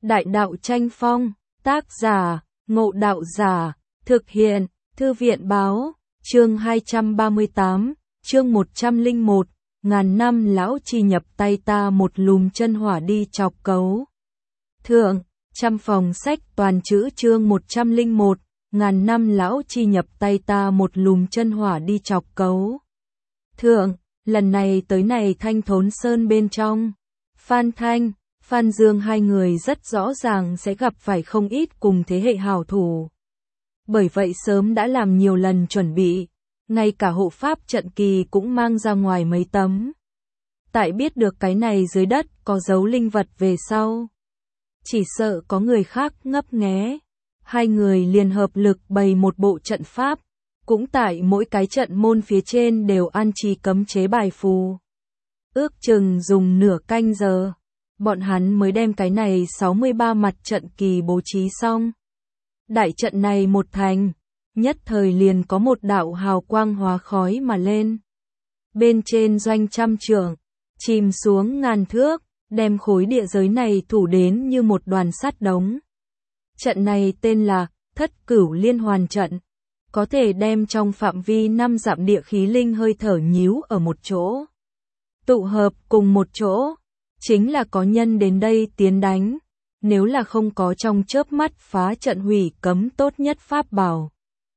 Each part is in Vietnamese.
Đại đạo tranh phong, tác giả, Ngộ Đạo Giả, thực hiện, Thư viện báo, chương 238, chương 101, ngàn năm lão chi nhập tay ta một lùm chân hỏa đi chọc cấu. Thượng, trăm phòng sách toàn chữ chương 101, ngàn năm lão chi nhập tay ta một lùm chân hỏa đi chọc cấu. Thượng, lần này tới này Thanh Thốn Sơn bên trong, Phan Thanh, Phan Dương hai người rất rõ ràng sẽ gặp phải không ít cùng thế hệ hảo thủ. Bởi vậy sớm đã làm nhiều lần chuẩn bị, ngay cả hộ pháp trận kỳ cũng mang ra ngoài mấy tấm. Tại biết được cái này dưới đất có dấu linh vật về sau, chỉ sợ có người khác ngấp nghé. Hai người liền hợp lực bày một bộ trận pháp, cũng tại mỗi cái trận môn phía trên đều an trí cấm chế bài phù. Ước chừng dùng nửa canh giờ, bọn hắn mới đem cái này 63 mặt trận kỳ bố trí xong. Đại trận này một thành, nhất thời liền có một đạo hào quang hóa khói mà lên. Bên trên doanh trăm trượng, chìm xuống ngàn thước, đem khối địa giới này thủ đến như một đoàn sắt đống. Trận này tên là Thất Cửu Liên Hoàn Trận, có thể đem trong phạm vi 5 dặm địa khí linh hơi thở nhíu ở một chỗ, tụ hợp cùng một chỗ, chính là có nhân đến đây tiến đánh, nếu là không có trong chớp mắt phá trận hủy cấm tốt nhất pháp bảo.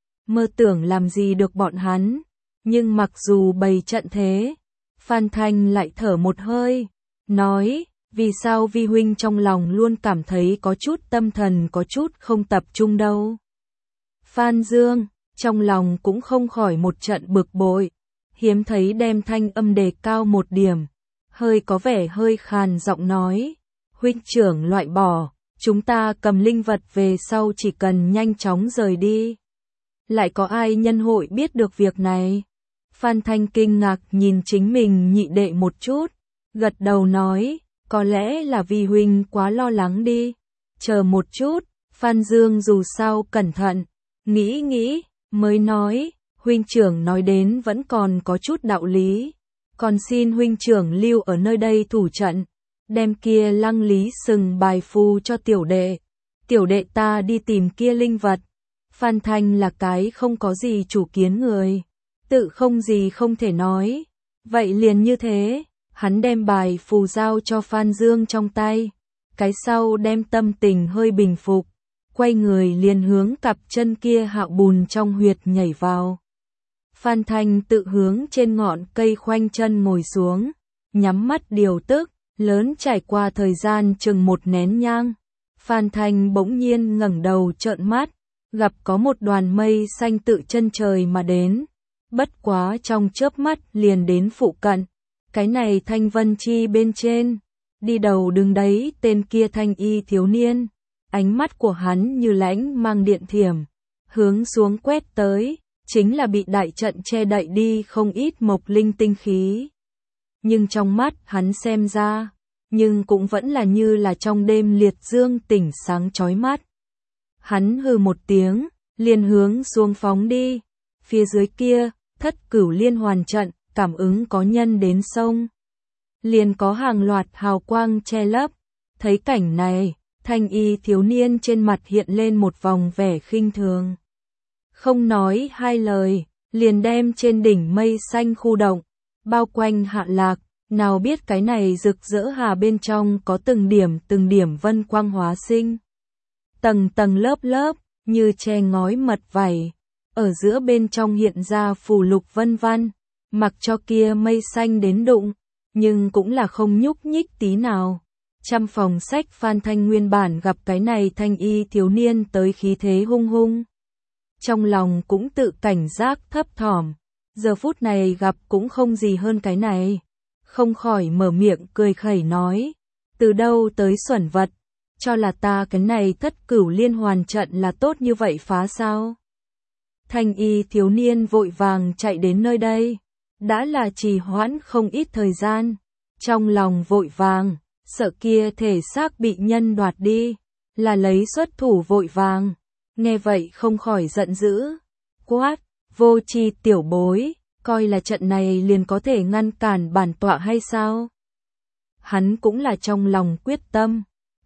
Mơ tưởng làm gì được bọn hắn, nhưng mặc dù bày trận thế, Phan Thanh lại thở một hơi, nói, vì sao vi huynh trong lòng luôn cảm thấy có chút tâm thần có chút không tập trung đâu. Phan Dương, trong lòng cũng không khỏi một trận bực bội, hiếm thấy đem thanh âm đề cao một điểm, hơi có vẻ hơi khàn giọng nói, huynh trưởng loại bỏ, chúng ta cầm linh vật về sau chỉ cần nhanh chóng rời đi. Lại có ai nhân hội biết được việc này? Phan Thanh kinh ngạc nhìn chính mình nhị đệ một chút, gật đầu nói, có lẽ là vì huynh quá lo lắng đi. Chờ một chút, Phan Dương dù sao cẩn thận, nghĩ, mới nói, huynh trưởng nói đến vẫn còn có chút đạo lý. Còn xin huynh trưởng lưu ở nơi đây thủ trận, đem kia lăng lý sừng bài phù cho tiểu đệ ta đi tìm kia linh vật. Phan Thanh là cái không có gì chủ kiến người, tự không gì không thể nói, vậy liền như thế. Hắn đem bài phù giao cho Phan Dương trong tay, cái sau đem tâm tình hơi bình phục, quay người liền hướng cặp chân kia hạo bùn trong huyệt nhảy vào. Phan Thanh tự hướng trên ngọn cây khoanh chân ngồi xuống, nhắm mắt điều tức, lớn trải qua thời gian chừng một nén nhang. Phan Thanh bỗng nhiên ngẩng đầu trợn mắt, gặp có một đoàn mây xanh tự chân trời mà đến, bất quá trong chớp mắt liền đến phụ cận. Cái này thanh vân chi bên trên, đi đầu đứng đấy tên kia thanh y thiếu niên, ánh mắt của hắn như lãnh mang điện thiểm, hướng xuống quét tới, chính là bị đại trận che đậy đi không ít mộc linh tinh khí. Nhưng trong mắt hắn xem ra, nhưng cũng vẫn là như là trong đêm liệt dương tỉnh sáng chói mắt. Hắn hừ một tiếng, liền hướng xuống phóng đi, phía dưới kia, Thất Cửu Liên Hoàn Trận, cảm ứng có nhân đến sông, liền có hàng loạt hào quang che lấp. Thấy cảnh này, thanh y thiếu niên trên mặt hiện lên một vòng vẻ khinh thường. Không nói hai lời, liền đem trên đỉnh mây xanh khu động, bao quanh hạ lạc, nào biết cái này rực rỡ hà bên trong có từng điểm vân quang hóa sinh. Tầng tầng lớp lớp, như che ngói mật vảy, ở giữa bên trong hiện ra phù lục vân văn. Mặc cho kia mây xanh đến đụng, nhưng cũng là không nhúc nhích tí nào. Trăm phòng sách Phan Thanh nguyên bản gặp cái này thanh y thiếu niên tới khí thế hung hung, trong lòng cũng tự cảnh giác thấp thỏm, giờ phút này gặp cũng không gì hơn cái này, không khỏi mở miệng cười khẩy nói, từ đâu tới xuẩn vật, cho là ta cái này Thất Cửu Liên Hoàn Trận là tốt như vậy phá sao? Thanh y thiếu niên vội vàng chạy đến nơi đây, đã là trì hoãn không ít thời gian, trong lòng vội vàng, sợ kia thể xác bị nhân đoạt đi, là lấy xuất thủ vội vàng, nghe vậy không khỏi giận dữ, quát, vô tri tiểu bối, coi là trận này liền có thể ngăn cản bản tọa hay sao? Hắn cũng là trong lòng quyết tâm,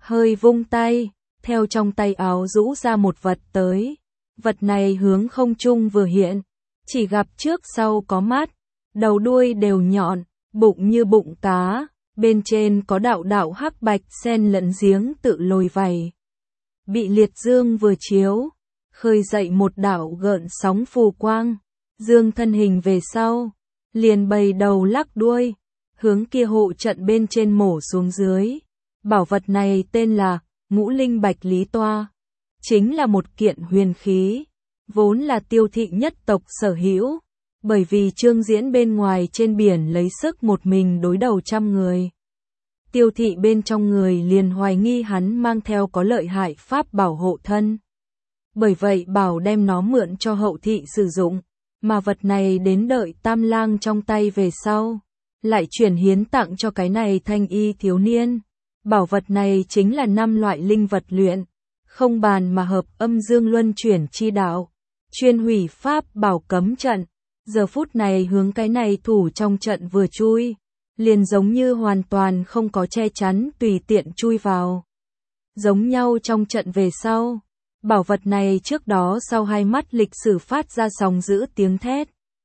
hơi vung tay, theo trong tay áo rũ ra một vật tới. Vật này hướng không trung vừa hiện, chỉ gặp trước sau có mắt, đầu đuôi đều nhọn, bụng như bụng cá, bên trên có đạo đạo hắc bạch xen lẫn giếng tự lồi vảy. Bị liệt dương vừa chiếu, khơi dậy một đạo gợn sóng phù quang, dương thân hình về sau, liền bày đầu lắc đuôi, hướng kia hộ trận bên trên mổ xuống dưới. Bảo vật này tên là Ngũ Linh Bạch Lý Toa, chính là một kiện huyền khí, vốn là Tiêu Thị nhất tộc sở hữu, bởi vì Trương Diễn bên ngoài trên biển lấy sức một mình đối đầu trăm người. Tiêu Thị bên trong người liền hoài nghi hắn mang theo có lợi hại pháp bảo hộ thân. Bởi vậy bảo đem nó mượn cho Hậu Thị sử dụng, mà vật này đến đợi Tam Lang trong tay về sau, lại chuyển hiến tặng cho cái này thanh y thiếu niên. Bảo vật này chính là 5 loại linh vật luyện, không bàn mà hợp âm dương luân chuyển chi đạo, chuyên hủy pháp bảo cấm trận. Giờ phút này hướng cái này thủ trong trận vừa chui, liền giống như hoàn toàn không có che chắn tùy tiện chui vào. Giống nhau trong trận về sau, bảo vật này trước đó sau hai mắt lịch sử phát ra sóng dữ tiếng thét.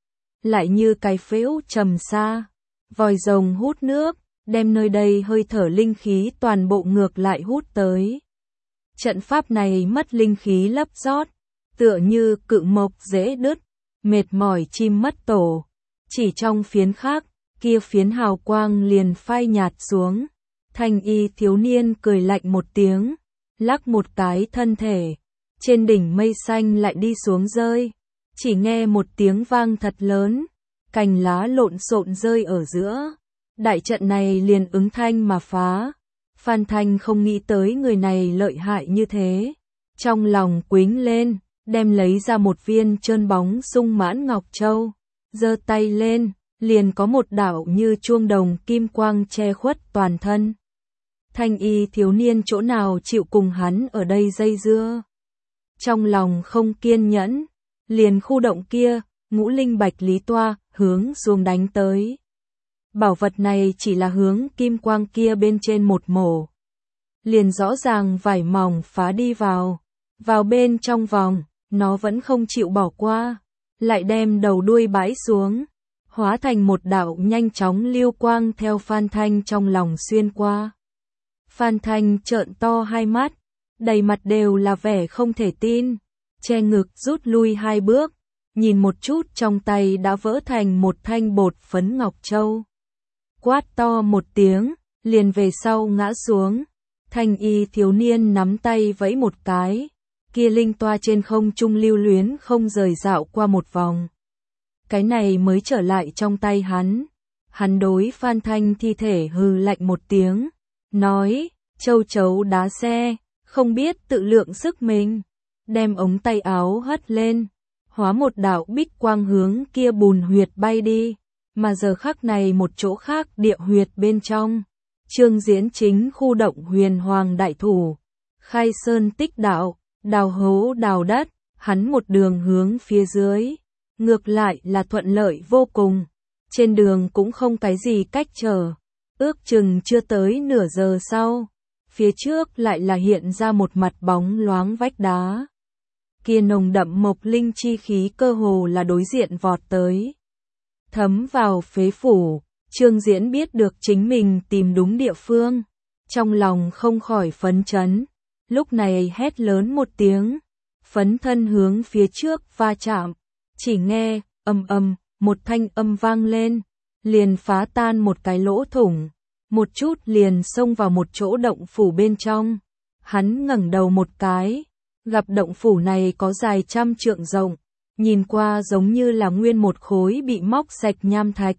Lại như cái phễu trầm xa, vòi rồng hút nước, đem nơi đây hơi thở linh khí toàn bộ ngược lại hút tới. Trận pháp này mất linh khí lấp rót, tựa như cự mộc dễ đứt, mệt mỏi chim mất tổ. Chỉ trong phiến khác, kia phiến hào quang liền phai nhạt xuống. Thanh y thiếu niên cười lạnh một tiếng, lắc một cái thân thể. Trên đỉnh mây xanh lại đi xuống rơi. Chỉ nghe một tiếng vang thật lớn, cành lá lộn xộn rơi ở giữa. Đại trận này liền ứng thanh mà phá. Phan Thanh không nghĩ tới người này lợi hại như thế. Trong lòng quính lên, đem lấy ra một viên trơn bóng sung mãn ngọc châu. Giơ tay lên, liền có một đạo như chuông đồng kim quang che khuất toàn thân. Thanh y thiếu niên chỗ nào chịu cùng hắn ở đây dây dưa. Trong lòng không kiên nhẫn, liền khu động kia, Ngũ Linh Bạch Lý Toa, hướng xuống đánh tới. Bảo vật này chỉ là hướng kim quang kia bên trên một mổ. Liền rõ ràng vải mỏng phá đi vào bên trong vòng, nó vẫn không chịu bỏ qua, lại đem đầu đuôi bãi xuống, hóa thành một đạo nhanh chóng lưu quang theo Phan Thanh trong lòng xuyên qua. Phan Thanh trợn to hai mắt, đầy mặt đều là vẻ không thể tin, che ngực rút lui 2 bước, nhìn một chút trong tay đã vỡ thành một thanh bột phấn ngọc châu. Quát to một tiếng, liền về sau ngã xuống. Thanh y thiếu niên nắm tay vẫy một cái, kia linh toa trên không trung lưu luyến không rời dạo qua một vòng. Cái này mới trở lại trong tay hắn. Hắn đối Phan Thanh thi thể hừ lạnh một tiếng, nói, châu chấu đá xe, không biết tự lượng sức mình. Đem ống tay áo hất lên, hóa một đạo bích quang hướng kia bùn huyệt bay đi. Mà giờ khắc này một chỗ khác địa huyệt bên trong, Trương Diễn chính khu động huyền hoàng đại thủ, khai sơn tích đạo, đào hố đào đất, hắn một đường hướng phía dưới, ngược lại là thuận lợi vô cùng, trên đường cũng không cái gì cách trở, ước chừng chưa tới nửa giờ sau, phía trước lại là hiện ra một mặt bóng loáng vách đá. Kia nồng đậm mộc linh chi khí cơ hồ là đối diện vọt tới. Thấm vào phế phủ, Trương Diễn biết được chính mình tìm đúng địa phương, trong lòng không khỏi phấn chấn, lúc này hét lớn một tiếng, phấn thân hướng phía trước va chạm, chỉ nghe, ầm, một thanh âm vang lên, liền phá tan một cái lỗ thủng, một chút liền xông vào một chỗ động phủ bên trong. Hắn ngẩng đầu một cái, gặp động phủ này có dài 100 trượng rộng, nhìn qua giống như là nguyên một khối bị móc sạch nham thạch.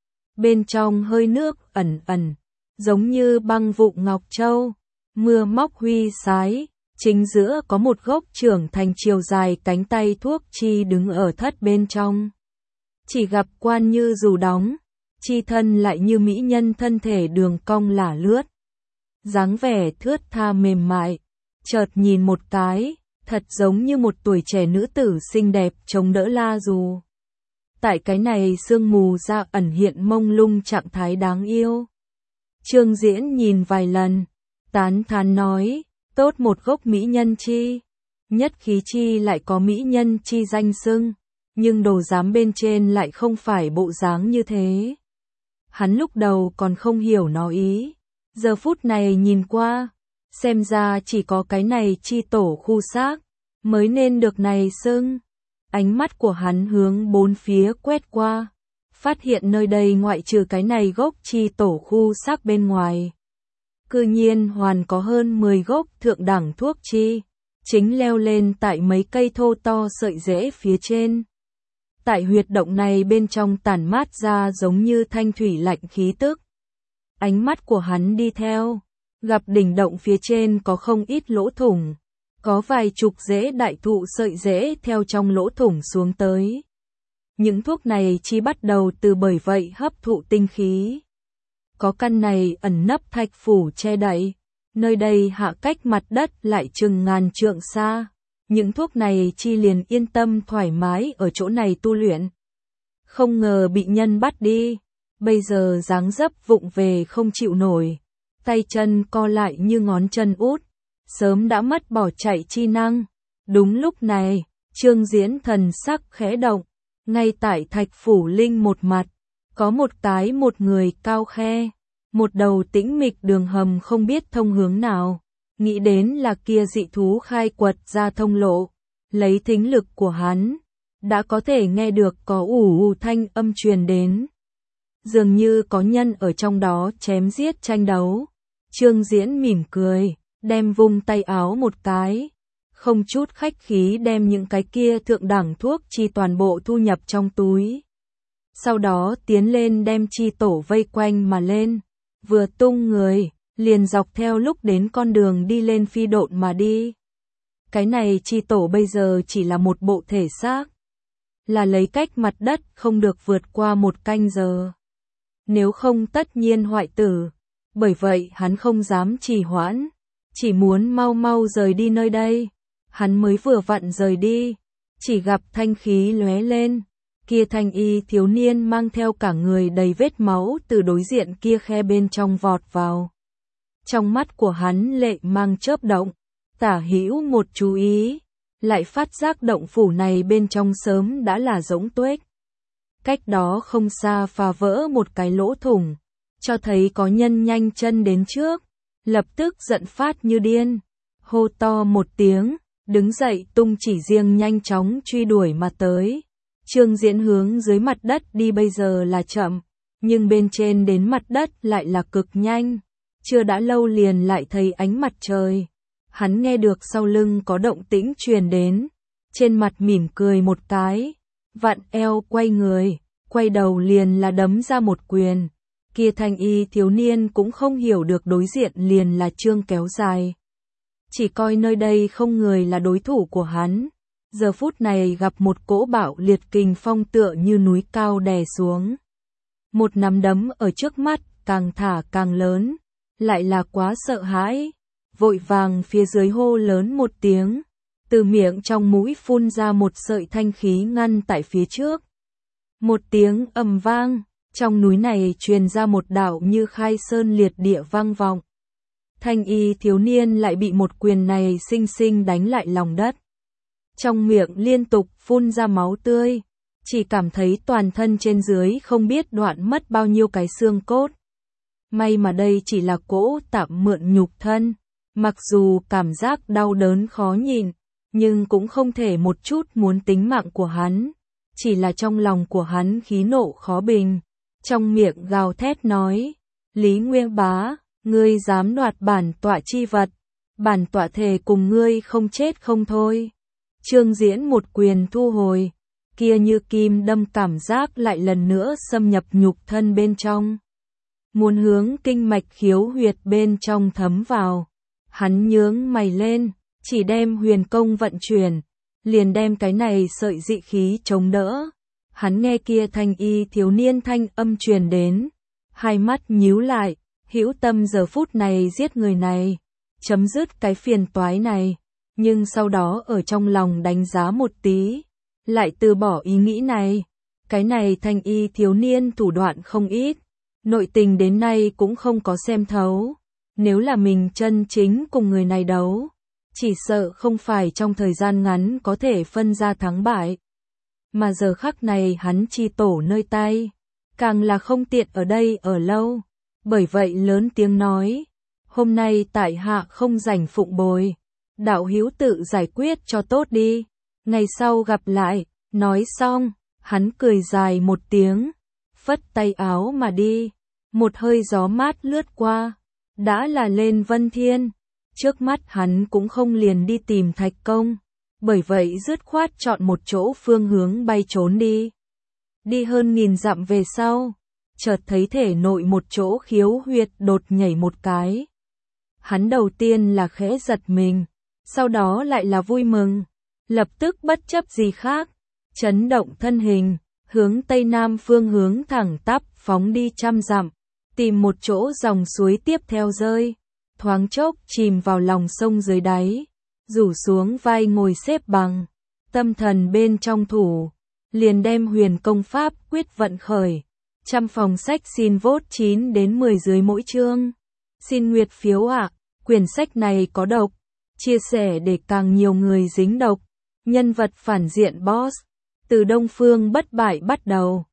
Bên trong hơi nước ẩn ẩn, giống như băng vụn ngọc châu, mưa móc huy sái, chính giữa có một gốc trưởng thành chiều dài cánh tay thuốc chi đứng ở thất bên trong. Chỉ gặp quan như dù đóng, chi thân lại như mỹ nhân thân thể đường cong lả lướt. Dáng vẻ thướt tha mềm mại, chợt nhìn một cái, thật giống như một tuổi trẻ nữ tử xinh đẹp chống đỡ la dù. Tại cái này sương mù ra ẩn hiện mông lung trạng thái đáng yêu. Trương Diễn nhìn vài lần, tán thán nói, tốt một gốc mỹ nhân chi. Nhất khí chi lại có mỹ nhân chi danh xưng, nhưng đồ giám bên trên lại không phải bộ dáng như thế. Hắn lúc đầu còn không hiểu nó ý, giờ phút này nhìn qua, xem ra chỉ có cái này chi tổ khu xác, mới nên được này xưng. Ánh mắt của hắn hướng bốn phía quét qua, phát hiện nơi đây ngoại trừ cái này gốc chi tổ khu xác bên ngoài. Cư nhiên hoàn có hơn 10 gốc thượng đẳng thuốc chi, chính leo lên tại mấy cây thô to sợi rễ phía trên. Tại huyệt động này bên trong tản mát ra giống như thanh thủy lạnh khí tức. Ánh mắt của hắn đi theo, gặp đỉnh động phía trên có không ít lỗ thủng, có vài chục rễ đại thụ sợi rễ theo trong lỗ thủng xuống tới. Những thuốc này chỉ bắt đầu từ bởi vậy hấp thụ tinh khí. Có căn này ẩn nấp thạch phủ che đậy, nơi đây hạ cách mặt đất lại chừng ngàn trượng xa. Những thuốc này chi liền yên tâm thoải mái ở chỗ này tu luyện. Không ngờ bị nhân bắt đi, bây giờ dáng dấp vụng về không chịu nổi, tay chân co lại như ngón chân út, sớm đã mất bỏ chạy chi năng. Đúng lúc này, Trương Diễn thần sắc khẽ động, ngay tại thạch phủ linh một mặt, có một người cao khe, một đầu tĩnh mịch đường hầm không biết thông hướng nào. Nghĩ đến là kia dị thú khai quật ra thông lộ, lấy thính lực của hắn, đã có thể nghe được có ù thanh âm truyền đến. Dường như có nhân ở trong đó chém giết tranh đấu. Trương Diễn mỉm cười, đem vung tay áo một cái, không chút khách khí đem những cái kia thượng đẳng thuốc chi toàn bộ thu nhập trong túi. Sau đó tiến lên đem chi tổ vây quanh mà lên, vừa tung người, liền dọc theo lúc đến con đường đi lên phi độn mà đi. Cái này chi tổ bây giờ chỉ là một bộ thể xác, là lấy cách mặt đất không được vượt qua 1 canh giờ. Nếu không tất nhiên hoại tử, bởi vậy hắn không dám trì hoãn, chỉ muốn mau mau rời đi nơi đây. Hắn mới vừa vặn rời đi, chỉ gặp thanh khí lóe lên, kia thanh y thiếu niên mang theo cả người đầy vết máu từ đối diện kia khe bên trong vọt vào. Trong mắt của hắn lệ mang chớp động, tả hữu một chú ý, lại phát giác động phủ này bên trong sớm đã là rỗng tuếch. Cách đó không xa phá vỡ một cái lỗ thủng, cho thấy có nhân nhanh chân đến trước, lập tức giận phát như điên, hô to một tiếng, đứng dậy tung chỉ riêng nhanh chóng truy đuổi mà tới. Trương Diễn hướng dưới mặt đất đi bây giờ là chậm, nhưng bên trên đến mặt đất lại là cực nhanh. Chưa đã lâu liền lại thấy ánh mặt trời. Hắn nghe được sau lưng có động tĩnh truyền đến, trên mặt mỉm cười một cái, vặn eo quay người, quay đầu liền là đấm ra một quyền. Kia thanh y thiếu niên cũng không hiểu được đối diện liền là Trương Kéo Dài. Chỉ coi nơi đây không người là đối thủ của hắn. Giờ phút này gặp một cỗ bạo liệt kình phong tựa như núi cao đè xuống. Một nắm đấm ở trước mắt càng thả càng lớn, lại là quá sợ hãi. Vội vàng phía dưới hô lớn một tiếng, từ miệng trong mũi phun ra một sợi thanh khí ngăn tại phía trước. Một tiếng ầm vang, trong núi này truyền ra một đạo như khai sơn liệt địa vang vọng. Thanh y thiếu niên lại bị một quyền này sinh sinh đánh lại lòng đất. Trong miệng liên tục phun ra máu tươi, chỉ cảm thấy toàn thân trên dưới không biết đoạn mất bao nhiêu cái xương cốt. May mà đây chỉ là cỗ tạm mượn nhục thân, mặc dù cảm giác đau đớn khó nhịn, nhưng cũng không thể một chút muốn tính mạng của hắn, chỉ là trong lòng của hắn khí nộ khó bình, trong miệng gào thét nói, Lý Nguyên Bá, ngươi dám đoạt bản tọa chi vật, bản tọa thề cùng ngươi không chết không thôi. Trương Diễn một quyền thu hồi, kia như kim đâm cảm giác lại lần nữa xâm nhập nhục thân bên trong. Muốn hướng kinh mạch khiếu huyệt bên trong thấm vào, hắn nhướng mày lên, chỉ đem huyền công vận chuyển, liền đem cái này sợi dị khí chống đỡ. Hắn nghe kia thanh y thiếu niên thanh âm truyền đến, hai mắt nhíu lại, hữu tâm giờ phút này giết người này, chấm dứt cái phiền toái này, nhưng sau đó ở trong lòng đánh giá một tí, lại từ bỏ ý nghĩ này. Cái này thanh y thiếu niên thủ đoạn không ít, nội tình đến nay cũng không có xem thấu. Nếu là mình chân chính cùng người này đấu, chỉ sợ không phải trong thời gian ngắn có thể phân ra thắng bại. Mà giờ khắc này hắn chi tổ nơi tay, càng là không tiện ở đây ở lâu. Bởi vậy lớn tiếng nói, hôm nay tại hạ không rảnh phụng bồi, đạo hữu tự giải quyết cho tốt đi, ngày sau gặp lại. Nói xong, hắn cười dài một tiếng, phất tay áo mà đi. Một hơi gió mát lướt qua, đã là lên Vân Thiên. Trước mắt hắn cũng không liền đi tìm Thạch Công, bởi vậy dứt khoát chọn một chỗ phương hướng bay trốn đi. Đi hơn 1000 dặm về sau, chợt thấy thể nội một chỗ khiếu huyệt đột nhảy một cái. Hắn đầu tiên là khẽ giật mình, sau đó lại là vui mừng, lập tức bất chấp gì khác, chấn động thân hình, hướng tây nam phương hướng thẳng tắp phóng đi 100 dặm, tìm một chỗ dòng suối tiếp theo rơi, thoáng chốc chìm vào lòng sông dưới đáy, rủ xuống vai ngồi xếp bằng, tâm thần bên trong thủ, liền đem huyền công pháp quyết vận khởi. Trăm phòng sách xin vote 9 đến 10 dưới mỗi chương. Xin nguyệt phiếu ạ, quyển sách này có độc, chia sẻ để càng nhiều người dính độc. Nhân vật phản diện boss, từ Đông Phương bất bại bắt đầu.